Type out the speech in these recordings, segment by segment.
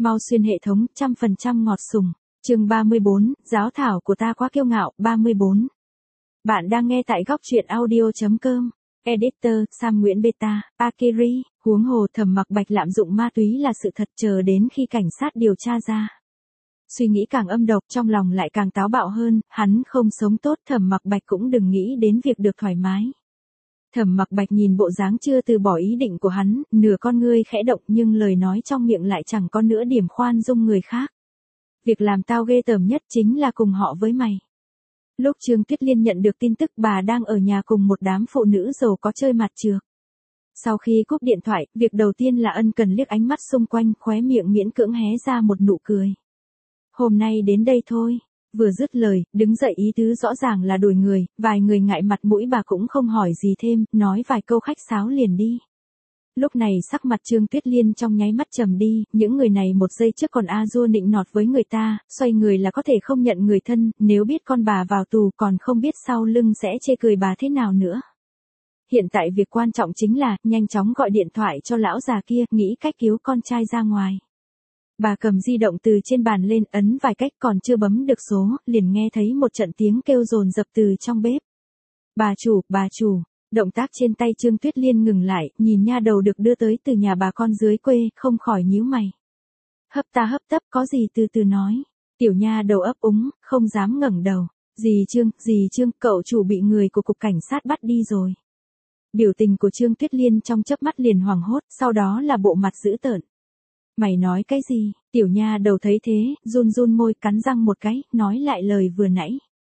Mau xuyên hệ thống, 100% ngọt sùng. Chương 34, giáo thảo của ta quá kiêu ngạo, 34. Bạn đang nghe tại góc truyện audio.com. Editor, Sam Nguyễn Beta, Akiri, huống hồ Thẩm Mặc Bạch lạm dụng ma túy là sự thật, chờ đến khi cảnh sát điều tra ra. Suy nghĩ càng âm độc, trong lòng lại càng táo bạo hơn, hắn không sống tốt, Thẩm Mặc Bạch cũng đừng nghĩ đến việc được thoải mái. Thẩm Mặc Bạch nhìn bộ dáng chưa từ bỏ ý định của hắn, nửa con ngươi khẽ động nhưng lời nói trong miệng lại chẳng có nửa điểm khoan dung người khác. Việc làm tao ghê tởm nhất chính là cùng họ với mày. Lúc Trương Tuyết Liên nhận được tin tức bà đang ở nhà cùng một đám phụ nữ giàu có chơi mặt trược. Sau khi cúp điện thoại, việc đầu tiên là ân cần liếc ánh mắt xung quanh, khóe miệng miễn cưỡng hé ra một nụ cười. Hôm nay đến đây thôi. Vừa dứt lời, đứng dậy ý tứ rõ ràng là đuổi người, vài người ngại mặt mũi bà cũng không hỏi gì thêm, nói vài câu khách sáo liền đi. Lúc này sắc mặt Trương Tuyết Liên trong nháy mắt trầm đi, những người này một giây trước còn a dua nịnh nọt với người ta, xoay người là có thể không nhận người thân, nếu biết con bà vào tù còn không biết sau lưng sẽ chê cười bà thế nào nữa. Hiện tại việc quan trọng chính là, nhanh chóng gọi điện thoại cho lão già kia, nghĩ cách cứu con trai ra ngoài. Bà cầm di động từ trên bàn lên, ấn vài cách còn chưa bấm được số, liền nghe thấy một trận tiếng kêu dồn dập từ trong bếp. Bà chủ, động tác trên tay Trương Tuyết Liên ngừng lại, nhìn nha đầu được đưa tới từ nhà bà con dưới quê, không khỏi nhíu mày. Hấp tấp, có gì từ từ nói. Tiểu nha đầu ấp úng, không dám ngẩng đầu. Dì Trương, cậu chủ bị người của cục cảnh sát bắt đi rồi. Biểu tình của Trương Tuyết Liên trong chớp mắt liền hoảng hốt, sau đó là bộ mặt dữ tợn. Mày nói cái gì? Tiểu nha đầu thấy thế, run môi, cắn răng một cái, nói lại lời vừa nãy.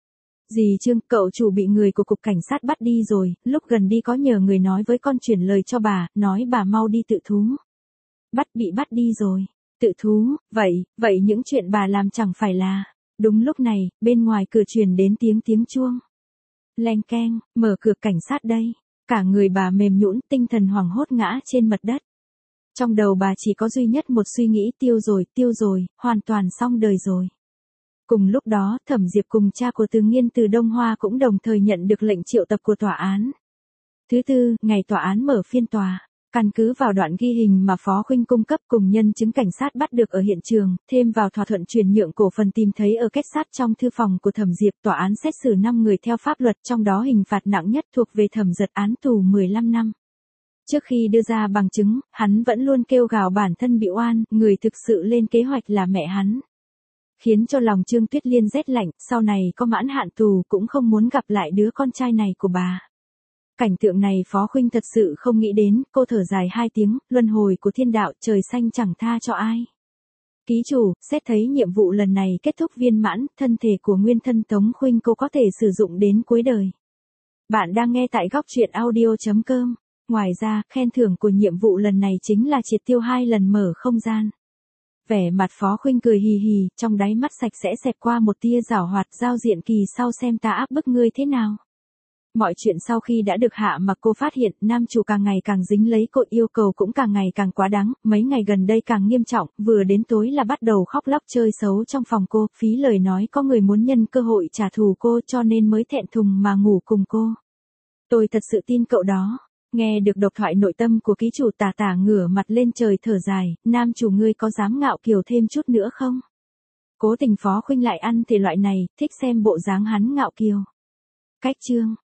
Dì Trương, cậu chủ bị người của cục cảnh sát bắt đi rồi, lúc gần đi có nhờ người nói với con chuyển lời cho bà, nói bà mau đi tự thú. Bị bắt đi rồi. Tự thú, vậy những chuyện bà làm chẳng phải là. Đúng lúc này, bên ngoài cửa truyền đến tiếng chuông. Leng keng, mở cửa cảnh sát đây. Cả người bà mềm nhũn, tinh thần hoảng hốt ngã trên mặt đất. Trong đầu bà chỉ có duy nhất một suy nghĩ, tiêu rồi, hoàn toàn xong đời rồi. Cùng lúc đó, Thẩm Diệp cùng cha của Từ Nghiên từ Đông Hoa cũng đồng thời nhận được lệnh triệu tập của tòa án. Thứ tư, ngày tòa án mở phiên tòa. Căn cứ vào đoạn ghi hình mà Phó Khuynh cung cấp cùng nhân chứng cảnh sát bắt được ở hiện trường, thêm vào thỏa thuận chuyển nhượng cổ phần tìm thấy ở kết sắt trong thư phòng của Thẩm Diệp, tòa án xét xử 5 người theo pháp luật, trong đó hình phạt nặng nhất thuộc về Thẩm Giật, án tù 15 năm. Trước khi đưa ra bằng chứng, hắn vẫn luôn kêu gào bản thân bị oan, người thực sự lên kế hoạch là mẹ hắn. Khiến cho lòng Trương Tuyết Liên rét lạnh, sau này có mãn hạn tù cũng không muốn gặp lại đứa con trai này của bà. Cảnh tượng này Phó Khuynh thật sự không nghĩ đến, cô thở dài 2 tiếng, luân hồi của thiên đạo, trời xanh chẳng tha cho ai. Ký chủ, xét thấy nhiệm vụ lần này kết thúc viên mãn, thân thể của nguyên thân Tống Khuynh cô có thể sử dụng đến cuối đời. Bạn đang nghe tại góc truyện audio.com. Ngoài ra, khen thưởng của nhiệm vụ lần này chính là triệt tiêu 2 lần mở không gian. Vẻ mặt Phó Khuynh cười hì hì, trong đáy mắt sạch sẽ xẹt qua một tia giảo hoạt, giao diện kỳ sau xem ta áp bức ngươi thế nào. Mọi chuyện sau khi đã được hạ mặc cô phát hiện, nam chủ càng ngày càng dính lấy cô, yêu cầu cũng càng ngày càng quá đáng, mấy ngày gần đây càng nghiêm trọng, vừa đến tối là bắt đầu khóc lóc chơi xấu trong phòng cô, phí lời nói có người muốn nhân cơ hội trả thù cô cho nên mới thẹn thùng mà ngủ cùng cô. Tôi thật sự tin cậu đó. Nghe được độc thoại nội tâm của ký chủ, tà ngửa mặt lên trời thở dài, nam chủ ngươi có dám ngạo kiều thêm chút nữa không? Cố tình Phó Khuynh lại ăn thể loại này, thích xem bộ dáng hắn ngạo kiều. Cách chương,